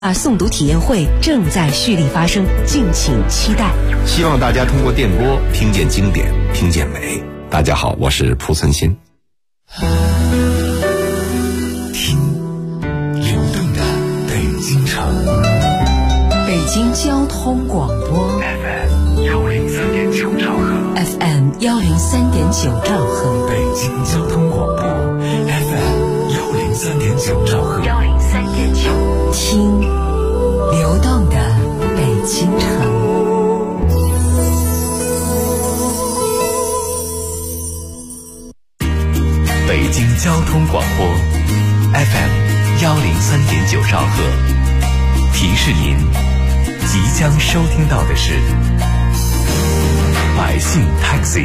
诵读体验会正在蓄力发生，敬请期待。 希望大家通过电波听见经典，听见美。大家好，我是蒲存昕。 听流动的北京城， 北京交通广播 FM103.9兆赫 FM103.9兆赫， 北京交通广播 FM103.9兆赫 103.9，听流动的北京城。 北京交通广播 FM103.9兆赫，提示您即将收听到的是百姓 Taxi。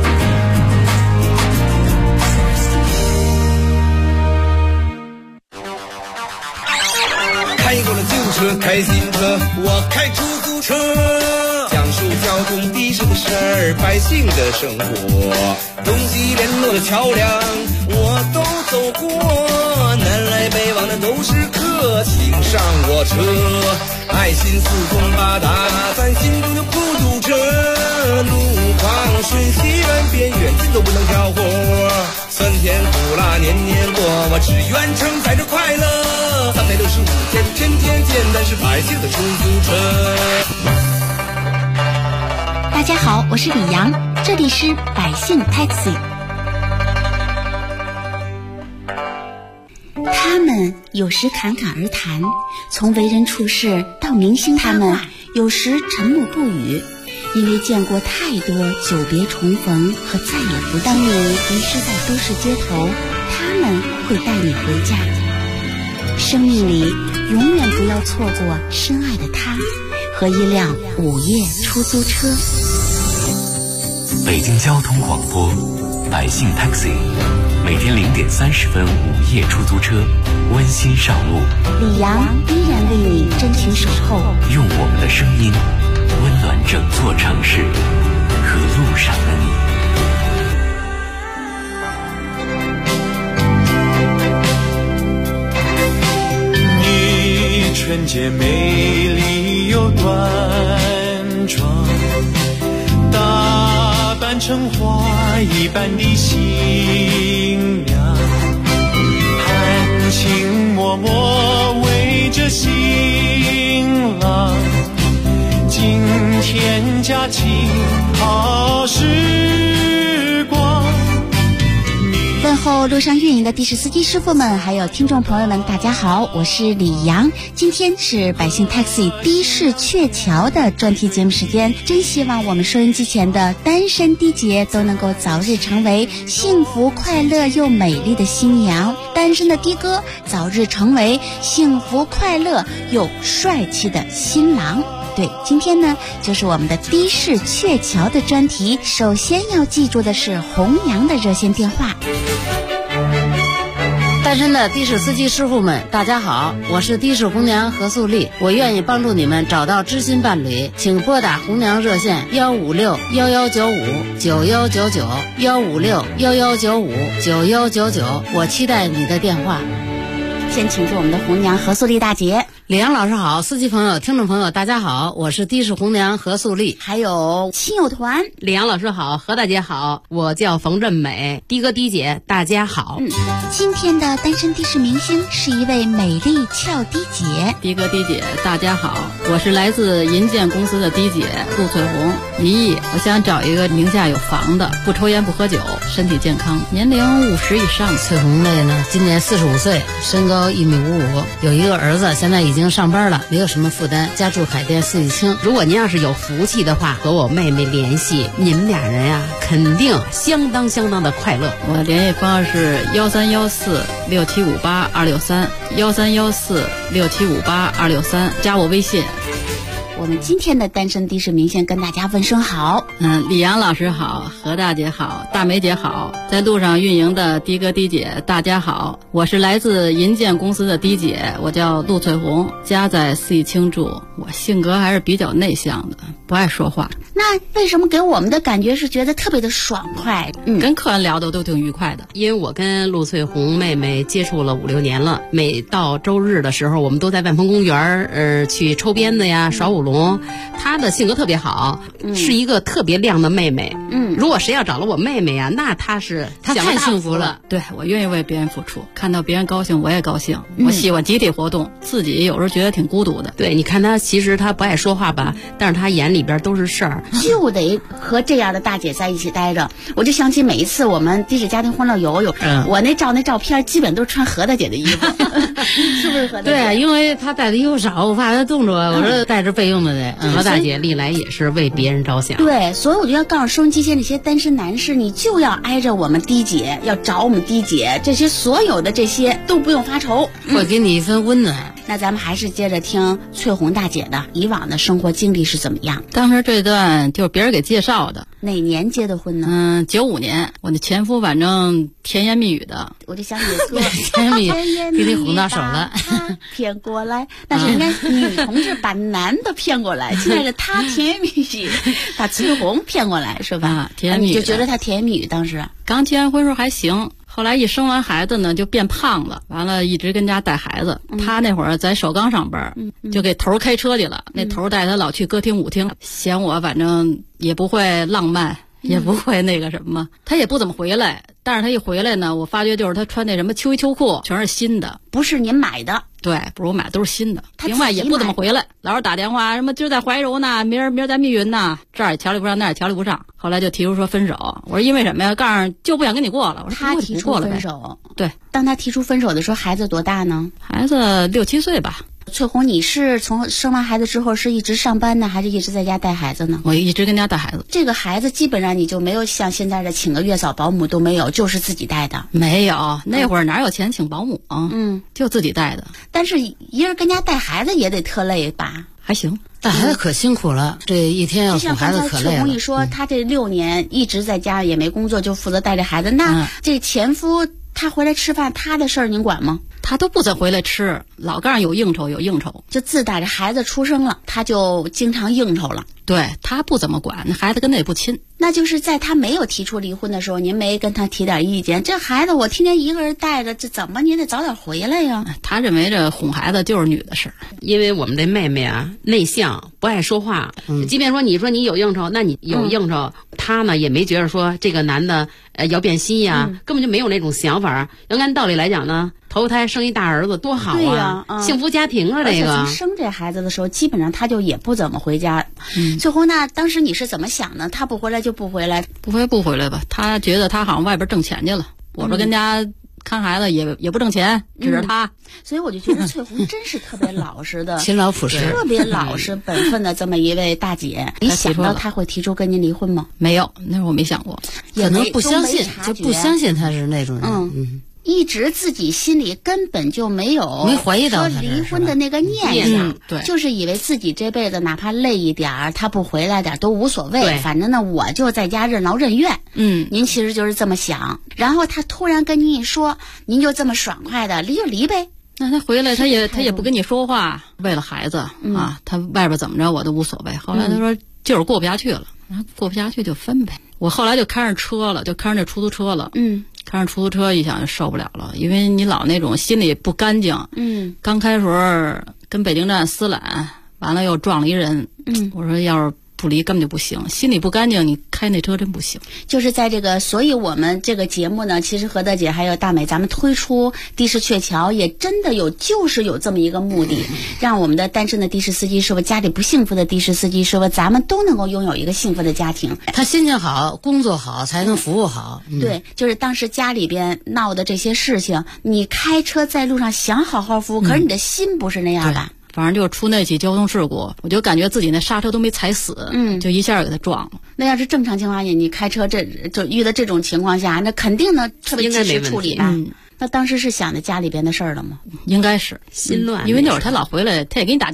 开过了旧车，开新车，我开出租车，讲述交通的士的事儿，百姓的生活，东西联络的桥梁我都走过，南来北往的都是客，请上我车，爱心四通八达，咱心中的孤独者，路况顺西远边远近都不能挑活，酸甜苦辣年年过，我只愿承载着快乐，365天天天见，但是百姓的出租车。 大家好，我是李阳，这里是百姓 Taxi。 他们有时侃侃而谈，从为人处事到明星他们有时沉默不语，因为见过太多久别重逢和再也不当你迷失在都市街头，他们会带你回家。生命里永远不要错过深爱的他和一辆午夜出租车。 北京交通广播百姓 Taxi， 每天0点30分午夜出租车温馨上路， 李阳依然为你真情守候， 用我们的声音温暖整座城市和路上的你。 你纯洁美丽又端庄，打扮成花一般的新娘，含情脉脉围着新郎，今天佳期好时光。 问候路上运营的的士司机师傅们，还有听众朋友们，大家好，我是李阳。今天是百姓 Taxi 的士鹊桥的专题节目时间，真希望我们收音机前的单身的姐都能够早日成为幸福快乐又美丽的新娘，单身的的哥早日成为幸福快乐又帅气的新郎。对，今天呢就是我们的的士鹊桥的专题，首先要记住的是弘扬的热线电话。 单身的的士司机师傅们，大家好，我是的士红娘何素丽，我愿意帮助你们找到知心伴侣，请拨打红娘热线156-1195-9199，156-1195-9199，我期待你的电话。 先请出我们的红娘何素丽大姐。 李阳老师好，司机朋友、听众朋友大家好，我是的士红娘何素丽。 还有亲友团， 李阳老师好，何大姐好，我叫冯振美，的哥的姐大家好。 今天的单身的士明星是一位美丽俏的姐。 的哥的姐大家好，我是来自银建公司的的姐陆翠红，1亿，我想找一个名下有房的，不抽烟不喝酒，身体健康，年龄50以上。 翠红妹呢，今年45岁，身高1.55米，有一个儿子，现在已经上班了，没有什么负担，家住海淀四季青。 如果您要是有福气的话，和我妹妹联系，你们俩人呀，肯定相当的快乐。 我联系方式是1314-6758-263，1314-6758-263，加我微信。 我们今天的单身的士明星跟大家问声好。 李阳老师好，何大姐好，大梅姐好，在路上运营的的哥的姐大家好，我是来自银建公司的的姐，我叫陆翠红，家在四季青住，我性格还是比较内向的，不爱说话。 那为什么给我们的感觉是觉得特别的爽快？ 跟客人聊的都挺愉快的。 因为我跟陆翠红妹妹接触了5、6年了，每到周日的时候，我们都在万丰公园去抽鞭子呀、耍舞龙。她的性格特别好，是一个特别亮的妹妹。如果谁要找了我妹妹呀，那她太幸福了。 对，我愿意为别人付出，看到别人高兴我也高兴。我喜欢集体活动，自己有时候觉得挺孤独的。 对，你看她其实她不爱说话吧，但是她眼里边都是事儿。 就得和这样的大姐在一起待着，我就想起每一次我们的士家庭欢乐游，我那照片基本都穿何大姐的衣服，是不是何大姐？ 对，因为她带的衣服少，我怕她冻着，我说带着备用的得。何大姐历来也是为别人着想。 对，所以我就要告诉收音机前那些单身男士，你就要挨着我们D姐，要找我们D姐，这些所有的这些都不用发愁， 会给你一份温暖。 那咱们还是接着听翠红大姐的以往的生活经历是怎么样。 当时这段就是别人给介绍的。 哪年结的婚呢 ？95年，我的前夫反正甜言蜜语的， 我就想起歌甜言蜜语给你哄到手了， 骗过来，但是人家女同志把男的骗过来，现在是他甜言蜜语把翠红骗过来，是吧？ 甜言蜜语， 你就觉得他甜言蜜语当时刚结完婚时候还行。后来一生完孩子呢，就变胖了，完了一直跟家带孩子。他那会儿在首钢上班，就给头开车去了。那头带他老去歌厅舞厅，嫌我反正也不会浪漫，也不会那个什么，他也不怎么回来。但是他一回来呢，我发觉就是他穿那什么秋衣秋裤全是新的， 不是您买的。 对，不是我买，都是新的。另外也不怎么回来，老是打电话什么今儿在怀柔呢，明儿在密云呢，这儿也调理不上，那儿也调理不上。后来就提出说分手。我说因为什么呀？告诉就不想跟你过了。我说他提出分手。 对， 当他提出分手的时候，孩子多大呢？ 孩子6、7岁吧。 翠红，你是从生完孩子之后是一直上班呢，还是一直在家带孩子呢？ 我一直跟家带孩子。 这个孩子基本上你就没有像现在的请个月嫂保姆都没有，就是自己带的。 没有，那会儿哪有钱请保姆啊？就自己带的。 但是一人跟家带孩子也得特累吧？ 还行， 带孩子可辛苦了，这一天要哄孩子可累了。就像刚才翠红一说，他这6年一直在家也没工作，就负责带着孩子。那这前夫他回来吃饭，他的事儿您管吗？ 他都不怎回来吃，老告诉有应酬， 就自打着孩子出生了，他就经常应酬了。 对，他不怎么管，那孩子跟他也不亲。 那就是在他没有提出离婚的时候，您没跟他提点意见？这孩子我天天一个人带着，这怎么你得早点回来呀？ 他认为这哄孩子就是女的事儿， 因为我们这妹妹啊内向，不爱说话。即便说你有应酬，那你有应酬，他呢也没觉得说这个男的要变心呀，根本就没有那种想法。要按道理来讲呢，头胎生一大儿子多好啊！ 对呀， 幸福家庭啊，这个。 而且从生这孩子的时候，基本上他就也不怎么回家。翠红，那当时你是怎么想的？他不回来就不回来， 不回来吧？他觉得他好像外边挣钱去了，我这跟家看孩子也不挣钱，指着他。 所以我就觉得翠红真是特别老实的， 勤劳朴实， 特别老实本分的这么一位大姐。你想到他会提出跟您离婚吗？ 没有，那会儿我没想过， 可能不相信，就不相信他是那种人。 一直自己心里根本就没怀疑到说离婚的那个念想， 对， 就是以为自己这辈子哪怕累一点儿，他不回来点儿都无所谓，反正呢我就在家任劳任怨。您其实就是这么想，然后他突然跟您一说，您就这么爽快的离就离呗。 那他回来他也不跟你说话，为了孩子啊，他外边怎么着我都无所谓。后来他说就是过不下去了，然后过不下去就分呗。我后来就开上车了，就开上这出租车了。开上出租车一想就受不了了，因为你老那种心里不干净。刚开时候跟北京站私揽，完了又撞了一人。我说要是不离根本就不行，心里不干净，你开那车真不行。 就是在这个，所以我们这个节目呢，其实何大姐还有大美，咱们推出的士鹊桥也真的就是有这么一个目的，让我们的单身的的士司机师傅，家里不幸福的的士司机师傅，咱们都能够拥有一个幸福的家庭。 他心情好，工作好，才能服务好。 对，就是当时家里边闹的这些事情，你开车在路上想好好服务，可是你的心不是那样的。 反正就出那起交通事故，我就感觉自己那刹车都没踩死，就一下给他撞了。 那要是正常情况下，你开车就遇到这种情况下，那肯定呢特别及时处理吧。那当时是想着家里边的事儿了吗？ 应该是心乱， 因为那会儿他老回来，他也跟你打架，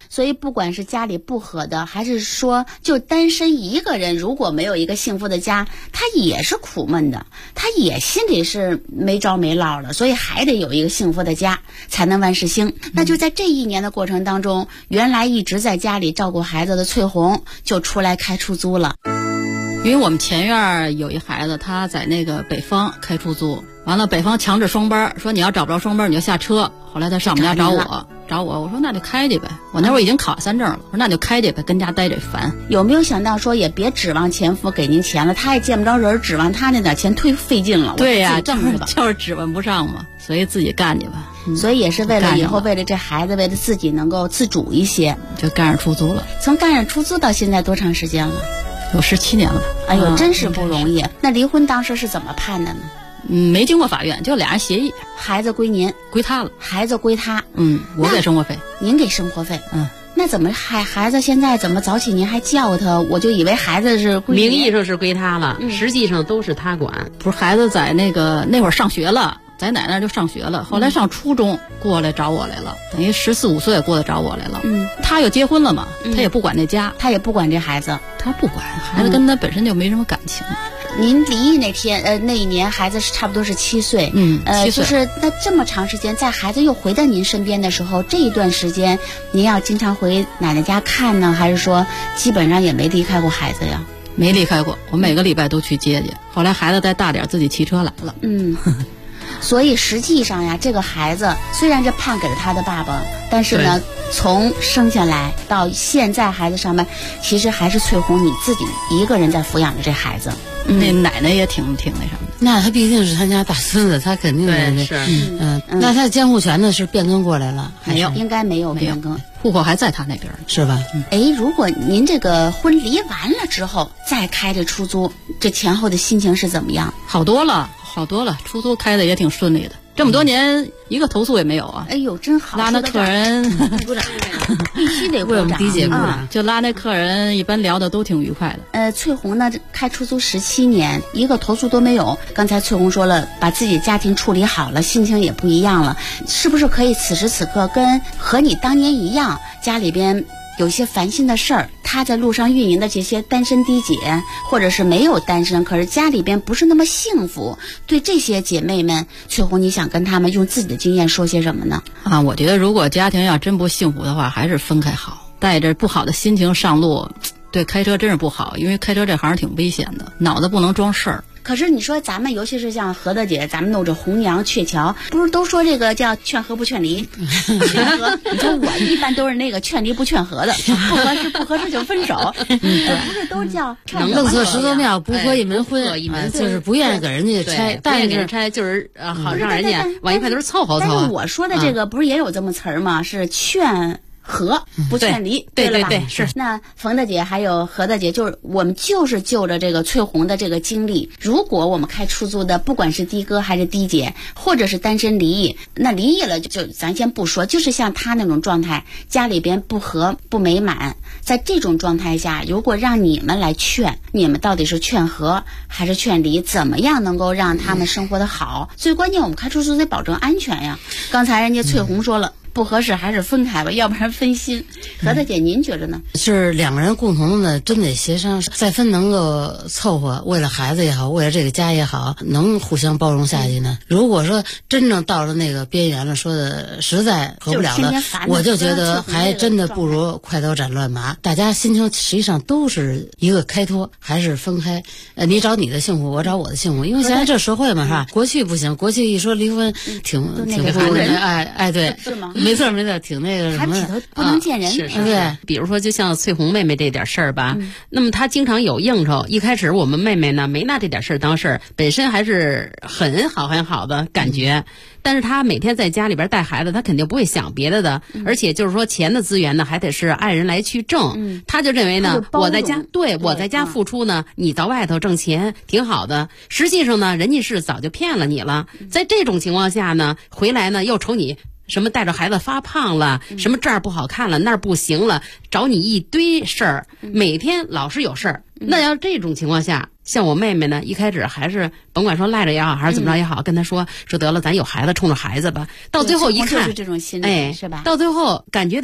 所以不管是家里不和的，还是说就单身一个人，如果没有一个幸福的家，他也是苦闷的，他也心里是没着没落的，所以还得有一个幸福的家才能万事兴。那就在这一年的过程当中，原来一直在家里照顾孩子的翠红就出来开出租了。 因为我们前院有一孩子，他在那个北方开出租，完了北方强制双班，说你要找不着双班你就下车。后来他上我们家找我，我说那就开去呗。我那会儿已经考3证了，我说那就开去呗，跟家待着烦。 有没有想到说也别指望前夫给您钱了，他也见不着人，指望他那点钱忒费劲了。 对呀，就是指望不上嘛，所以自己干去吧。 所以也是为了以后，为了这孩子，为了自己能够自主一些， 就干上出租了。 从干上出租到现在多长时间了？ 有17年了。 哎呦，真是不容易。那离婚当时是怎么判的呢？ 没经过法院，就俩人协议， 孩子归您， 归他了， 孩子归他。 我给生活费， 您给生活费。那怎么孩子现在怎么早起您还叫他？我就以为孩子是归您， 名义上是归他了，实际上都是他管。 不是，孩子在那会儿上学了，在奶奶就上学了，后来上初中过来找我来了，等于14、15岁过来找我来了。他又结婚了嘛，他也不管那家， 他也不管这孩子， 他不管孩子，跟他本身就没什么感情。 您离异那天，那一年孩子是差不多是7岁 ，7岁， 就是那这么长时间，在孩子又回到您身边的时候，这一段时间您要经常回奶奶家看呢，还是说基本上也没离开过孩子呀？ 没离开过，我每个礼拜都去接去。后来孩子再大点，自己骑车来了。 所以实际上呀，这个孩子虽然是判给了他的爸爸，但是呢，从生下来到现在孩子上班，其实还是翠红你自己一个人在抚养着这孩子。 那奶奶也挺那什么的。 那他毕竟是他家大孙子，他肯定是。 那他监护权呢是变更过来了？ 没有，应该没有变更， 户口还在他那边， 是吧？ 如果您这个婚离完了之后再开这出租，这前后的心情是怎么样？ 好多了，出租开的也挺顺利的。这么多年一个投诉也没有啊！ 哎呦，真好！ 拉那客人， 鼓掌，必须得鼓掌。 为我们理解鼓掌， 就拉那客人，一般聊的都挺愉快的。翠红呢，开出租17年，一个投诉都没有。刚才翠红说了，把自己家庭处理好了，心情也不一样了，是不是可以此时此刻和你当年一样，家里边有些烦心的事儿，他在路上运营的这些单身低姐，或者是没有单身，可是家里边不是那么幸福，对这些姐妹们，翠红你想跟他们用自己的经验说些什么呢？ 我觉得如果家庭要真不幸福的话，还是分开好。带着不好的心情上路，对开车真是不好，因为开车这行挺危险的，脑子不能装事儿。 可是你说咱们尤其是像何大姐，咱们弄着红娘鹊桥，不是都说这个叫劝和不劝离？劝和，你说我一般都是那个劝离不劝和的，不合适就分手。不是都叫弄错石头庙，不合一门婚，就是不愿意给人家拆， 不愿意给人拆，就是好让人家往一块头凑合凑合。 但是我说的这个不是也有这么词儿吗？是劝和不劝离， 对了吧？ 是。 那冯大姐还有何大姐，就是我们就是就着这个翠红的这个经历，如果我们开出租的，不管是的哥还是的姐，或者是单身离异，那离异了就咱先不说，就是像他那种状态，家里边不和不美满，在这种状态下，如果让你们来劝，你们到底是劝和还是劝离？怎么样能够让他们生活的好？最关键，我们开出租得保证安全呀。刚才人家翠红说了，不合适还是分开吧，要不然分心。何大姐您觉着呢？ 是两个人共同的真得协商，再分能够凑合，为了孩子也好，为了这个家也好，能互相包容下去呢。如果说真正到了那个边缘了，说的实在合不了了，我就觉得还真的不如快刀斩乱麻。大家心情实际上都是一个开脱，还是分开。你找你的幸福，我找我的幸福，因为现在这社会嘛，是吧？过去不行，过去一说离婚，挺不容易。哎，对， 是吗？ 没错，挺那个什么， 不能见人。 对， 比如说就像翠红妹妹这点事儿吧，那么她经常有应酬。一开始我们妹妹呢没拿这点事儿当事儿，本身还是很好的感觉。但是她每天在家里边带孩子，她肯定不会想别的，而且就是说钱的资源呢还得是爱人来去挣。她就认为呢，我在家付出呢，你到外头挣钱挺好的。实际上呢，人家是早就骗了你了。在这种情况下呢，回来呢又瞅你什么带着孩子发胖了，什么这儿不好看了，那儿不行了，找你一堆事儿，每天老是有事儿。那要这种情况下，像我妹妹呢，一开始还是甭管说赖着也好，还是怎么着也好，跟她说得了，咱有孩子冲着孩子吧。到最后一看， 就是这种心理，是吧？ 到最后感觉到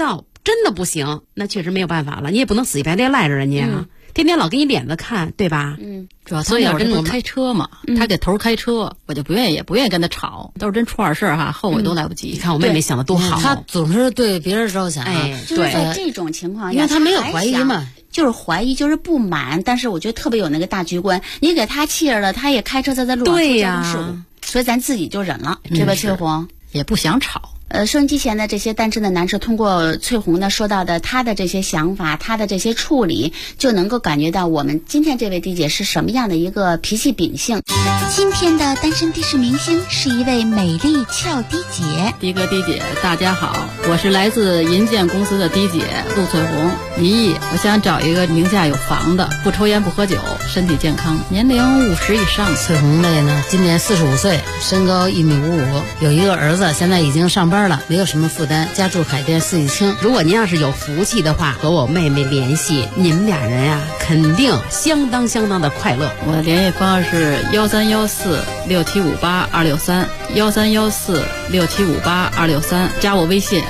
真的不行，那确实没有办法了，你也不能死乞白赖赖着人家啊。天天老给你脸子看，对吧？ 主要他那会儿开车嘛，他给头开车，我就也不愿意跟他吵，都是真出点事儿哈，后悔都来不及。 你看我妹妹想的多好， 她总是对别人着想。 就是在这种情况下， 因为她没有怀疑嘛， 就是怀疑，就是不满，但是我觉得特别有那个大局观。你给他气了，他也开车在路上出交通事故，所以咱自己就忍了，对吧？翠红也不想吵。 收音机前的这些单身的男士，通过翠红呢说到的他的这些想法，他的这些处理，就能够感觉到我们今天这位D姐是什么样的一个脾气秉性。今天的单身的士明星是一位美丽俏D姐。 D哥D姐大家好，我是来自银建公司的D姐陆翠红，离异，我想找一个名下有房的，不抽烟不喝酒，身体健康，年龄50以上。 翠红妹呢今年45岁，身高1.55米，有一个儿子，现在已经上班了，没有什么负担，家住海淀四季青。 如果您要是有福气的话，和我妹妹联系，你们俩人呀肯定相当的快乐。 我的联系方式是131467582263 131467582263，加我微信。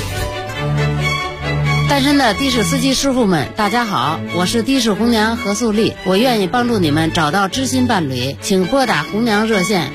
单身的的士司机师傅们，大家好，我是的士红娘何素丽，我愿意帮助你们找到知心伴侣，请拨打红娘热线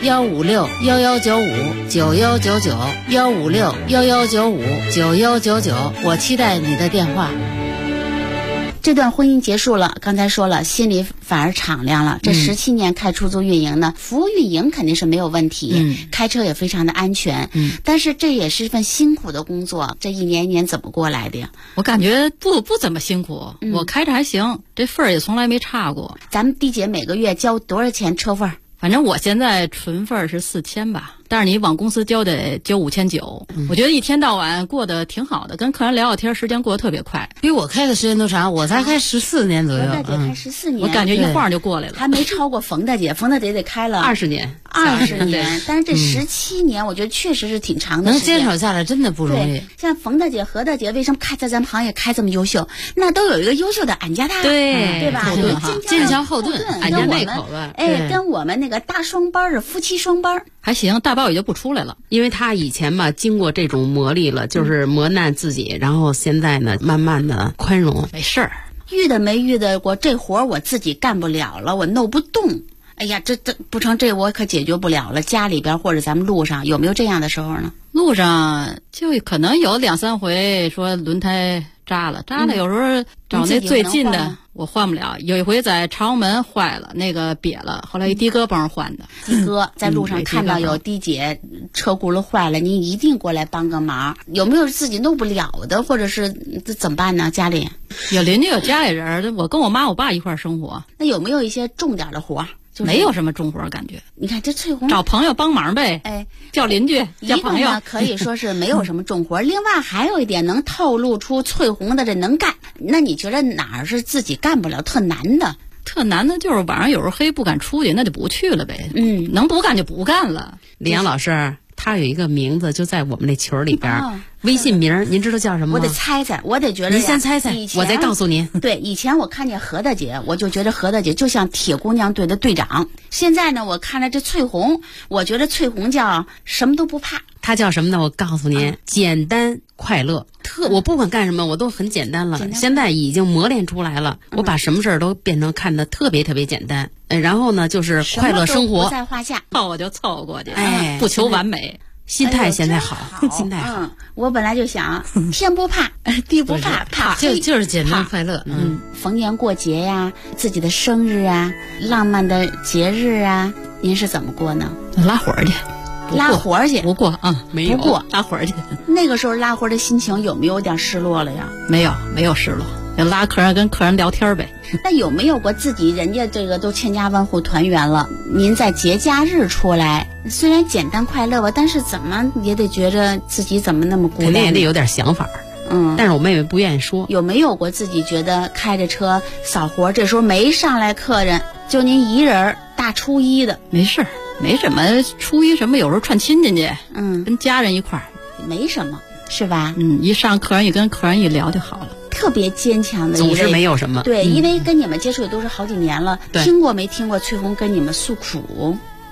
15611959195，15611959199，我期待你的电话。 这段婚姻结束了，刚才说了，心里反而敞亮了。这17年开出租运营呢，服务运营肯定是没有问题，开车也非常的安全。但是这也是一份辛苦的工作，这一年一年怎么过来的呀？ 我感觉不怎么辛苦，我开着还行，这份儿也从来没差过。 咱们D姐每个月交多少钱车份？ 反正我现在纯份是4000吧，但是你往公司交得交5900。我觉得一天到晚过得挺好的，跟客人聊聊天，时间过得特别快。 比我开的时间都长，我才开14年左右。 冯大姐开14年， 我感觉一晃就过来了， 还没超过冯大姐。冯大姐得开了 20年 ，20年。但是这17年，我觉得确实是挺长的时间。 能坚守下来真的不容易。 像冯大姐、何大姐，为什么在咱们行业开这么优秀？那都有一个优秀的俺家大，对吧？ 坚强后盾， 俺家那口子， 跟我们那个大双班的夫妻双班还行，大包也就不出来了。 因为他以前嘛经过这种磨砺了，就是磨难自己，然后现在呢慢慢的宽容， 没事儿。 遇到没遇到过这活我自己干不了了，我弄不动。哎呀，这不成，这我可解决不了了。家里边或者咱们路上有没有这样的时候呢？ 路上就可能有2-3回说轮胎扎了，有时候找那最近的我换不了。有一回在长阳门坏了，那个瘪了，后来一的哥帮着换的。的哥在路上看到有的姐车轱辘坏了，您一定过来帮个忙。有没有自己弄不了的，或者是怎么办呢？家里有邻居有家里人，我跟我妈我爸一块生活。 那有没有一些重点的活？ 没有什么重活感觉。 你看这翠红找朋友帮忙呗，叫邻居叫朋友， 可以说是没有什么重活。另外还有一点能透露出翠红的这能干，那你觉得哪儿是自己干不了特难的？ 特难的就是晚上有时候黑不敢出去，那就不去了呗。能不干就不干了。 李阳老师他有一个名字就在我们那群里边，微信名您知道叫什么吗？ 我得猜猜，我得觉得您先猜猜，我再告诉您。 对，以前我看见何大姐，我就觉得何大姐就像铁姑娘队的队长。现在呢，我看着这翠红，我觉得翠红叫什么都不怕。 她叫什么呢？我告诉您，简单快乐。我不管干什么，我都很简单了。现在已经磨练出来了，我把什么事儿都变成看得特别简单。然后呢，就是快乐生活不在话下， 凑合就凑过去，不求完美。 心态现在好，心态好。 我本来就想天不怕地不怕，怕就是简单快乐。 逢年过节呀，自己的生日啊，浪漫的节日啊，您是怎么过呢？ 拉活去。 拉活去不过没有不过拉活去。 那个时候拉活的心情有没有点失落了呀？ 没有失落，就拉客人跟客人聊天呗。 那有没有过自己人家这个都千家万户团圆了，您在节假日出来，虽然简单快乐吧，但是怎么也得觉着自己怎么那么孤单， 肯定也得有点想法。但是我妹妹不愿意说。 有没有过自己觉得开着车扫活，这时候没上来客人，就您一人大初一的？ 没事，没什么，初一什么有时候串亲戚去，跟家人一块儿， 没什么，是吧？ 一上客人跟客人一聊就好了。 特别坚强的一位， 总是没有什么。 对，因为跟你们接触也都是好几年了，听过没听过翠红跟你们诉苦？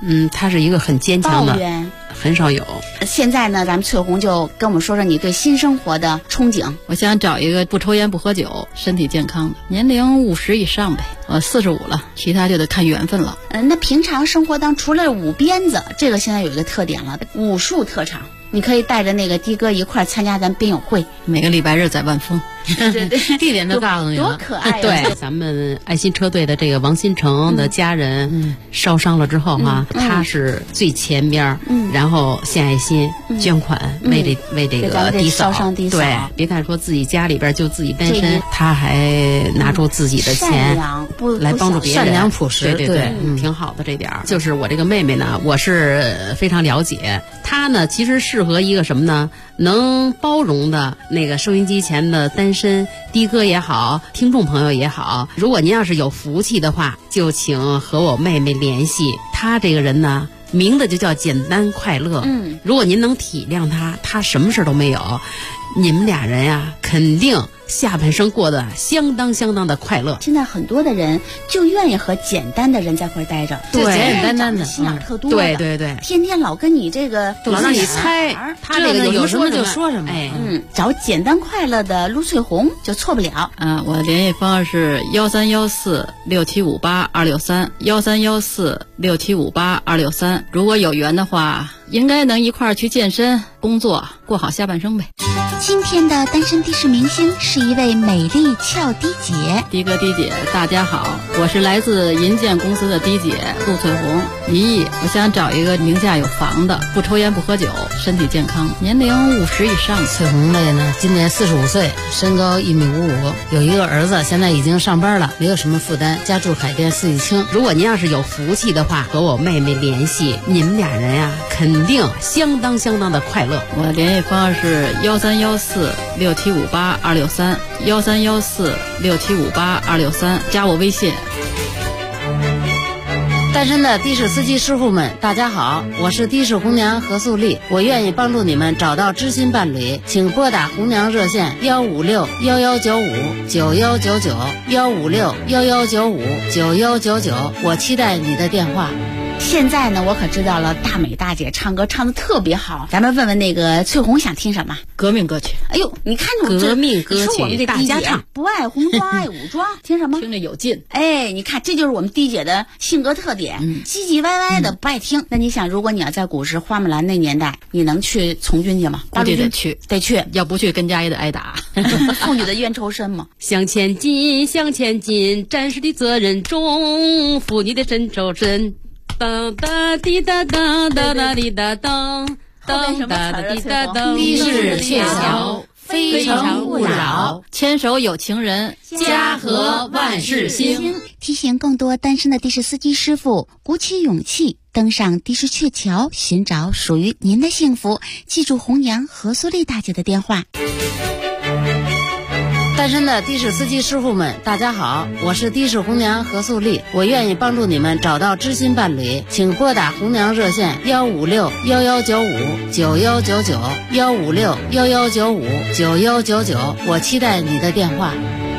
他是一个很坚强的， 抱怨很少有。 现在呢，咱们翠红就跟我们说说你对新生活的憧憬。 我想找一个不抽烟不喝酒、身体健康的，年龄50以上呗。我45了，其他就得看缘分了。 那平常生活当除了舞鞭子，这个现在有一个特点了，武术特长。你可以带着那个的哥一块参加咱鞭友会， 每个礼拜日在万丰。 对对， 地点都告诉你了， 多可爱啊！ 对，咱们爱心车队的这个王新成的家人烧伤了之后他是最前边，然后献爱心捐款，为这个低扫。对，别看说自己家里边就自己单身，他还拿出自己的钱来帮助别人， 善良朴实， 对，挺好的这点。就是我这个妹妹呢，我是非常了解，她呢其实适合一个什么呢？能包容的那个收音机前的单身的哥也好，听众朋友也好，如果您要是有福气的话，就请和我妹妹联系。她这个人呢，名字就叫简单快乐。如果您能体谅她，她什么事都没有，你们俩人呀，肯定下半生过得相当的快乐。 现在很多的人就愿意和简单的人在一块待着， 对， 简简单单的，心眼特多的， 对， 天天老跟你这个老让你猜，他这个有什么就说什么。 找简单快乐的陆翠红就错不了。 我的联系方式是1314-6758-263，1314-6758-263。如果有缘的话，应该能一块儿去健身、工作，过好下半生呗。 今天的单身的士明星是一位美丽俏的姐。 的哥的姐，大家好，我是来自银建公司的的姐陆翠红，1亿。我想找一个名下有房的，不抽烟不喝酒，身体健康，年龄50以上。 翠红类呢，今年45岁，身高1.55米，有一个儿子，现在已经上班了，没有什么负担，家住海淀四季青。 如果您要是有福气的话，和我妹妹联系，你们俩人呀，肯定相当的快乐。 我的联系方式是1314-6758-263，1314-6758-263，加我微信。 单身的的士司机师傅们，大家好，我是的士红娘何素丽，我愿意帮助你们找到知心伴侣，请拨打红娘热线156-1195-9199，156-1195-9199，我期待你的电话。 现在呢，我可知道了，大美大姐唱歌唱得特别好，咱们问问那个翠红想听什么？ 革命歌曲。 哎呦，你看革命歌曲，大家唱， 不爱红装爱武装，听什么？ 听着有劲。 哎，你看，这就是我们的姐的性格特点，唧唧歪歪的，不爱听。那你想，如果你要在古时花木兰那年代，你能去从军去吗？ 估计得去，要不去跟家也得挨打。 妇女的冤仇深嘛。 向前进，战士的责任重，妇女的身仇深。当哒滴哒当，哒哒滴哒当，当哒哒滴哒当。 的士鹊桥，非诚勿扰， 牵手有情人， 家和万事兴。 提醒更多单身的的士司机师傅，鼓起勇气登上的士鹊桥，寻找属于您的幸福。记住红娘何素丽大姐的电话。 单身的的士司机师傅们，大家好，我是的士红娘何素丽，我愿意帮助你们找到知心伴侣，请拨打红娘热线156-1195-9199，156-1195-9199，我期待你的电话。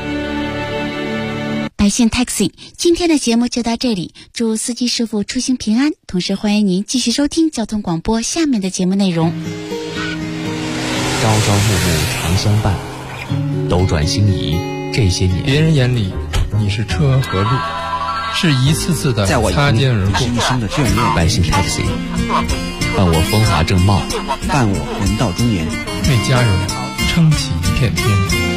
百姓 Taxi， 今天的节目就到这里，祝司机师傅出行平安，同时欢迎您继续收听交通广播下面的节目内容。 朝朝暮暮常相伴，斗转星移这些年， 别人眼里你是车和路，是一次次的擦肩而过。 百姓 Taxi， 伴我风华正茂， 伴我人到中年， 为家人撑起一片天。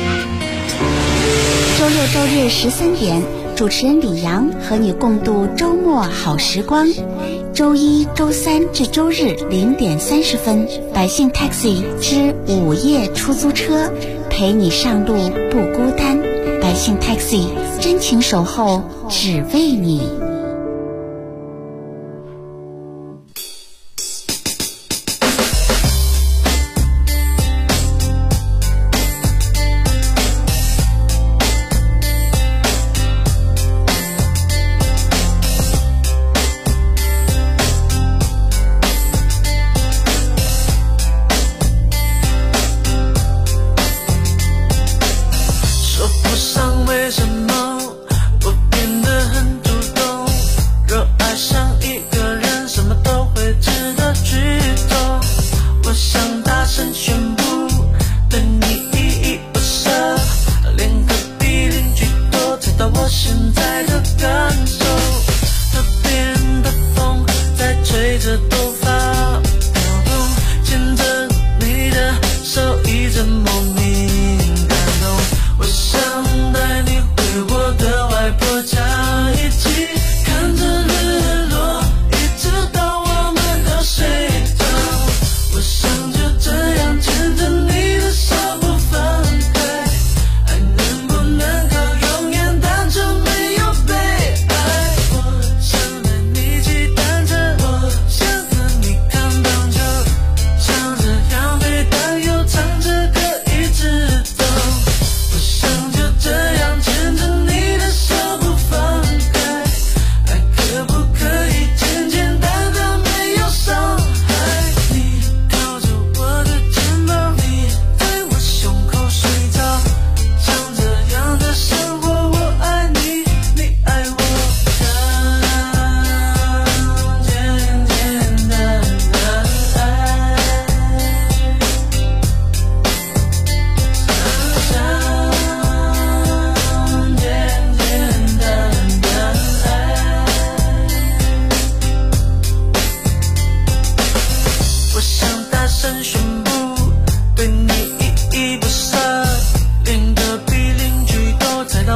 周六周日13点，主持人李阳和你共度周末好时光。周一、周三至周日0点30分，百姓 Taxi 之午夜出租车，陪你上路不孤单。百姓 Taxi 真情守候，只为你。 为什么我变得很主动？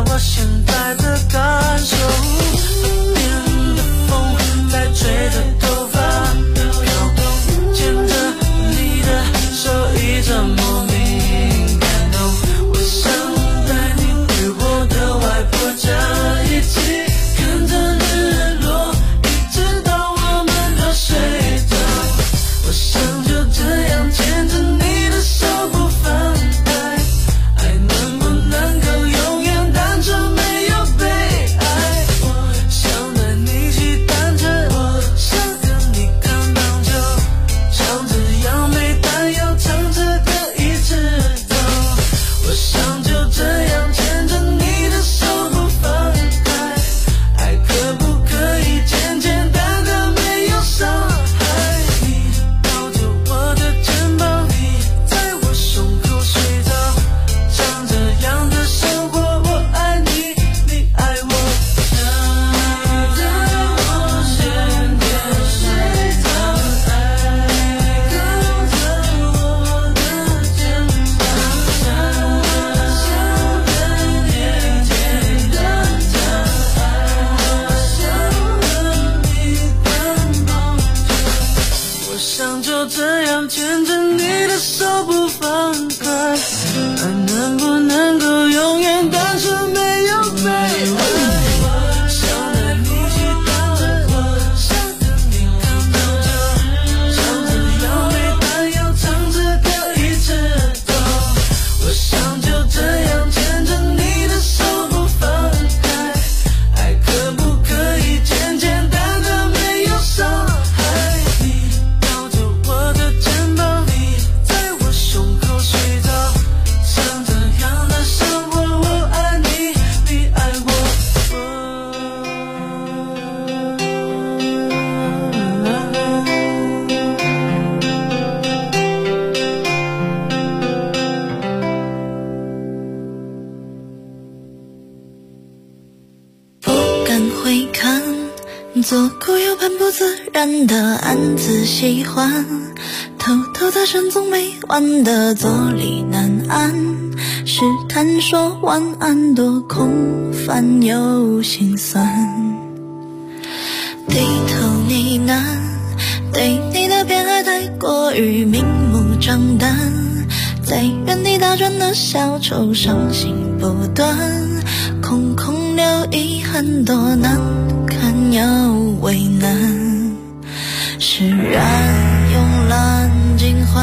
我现在的感受。耳边的风在吹着头发飘动，牵着你的手一直莫名感动。我想带你回我的外婆家，一起看着日落，一直到我们都睡着。我想就这样牵着你的手不放开，爱能不能够永远单纯没有被爱。我想带你骑单车，我想跟你看棒球，唱着杨梅但又唱着歌一直走。我想就这样牵着你的手不放开，爱可不可以简简单单没有伤害。你抱着我的肩膀，你在我胸口睡着，像这样的生活，我爱你，你爱我。你在我身边睡着，爱靠着我的肩膀，像跟你简单讲，爱想和你看棒球。我想就这样牵着你的手不放开，爱能不能够永远单纯没有被爱。想带你去单车，想跟你看棒球，唱着杨梅但又唱着歌一直走。我想就这样牵着你的手不放开，爱可不可以简简单单没有伤害。你抱着我的肩膀，你在我胸口睡着，像这样的生活，我爱你，你爱我。 不敢回看，左顾右盼不自然的暗自喜欢，偷偷在深总没完的坐立难安，试探说晚安多空泛又心酸，低头呢喃，对你的偏爱太过于明目张胆，在原地打转的小丑伤心不断，空空留遗憾多难堪又为难，释然慵懒尽欢。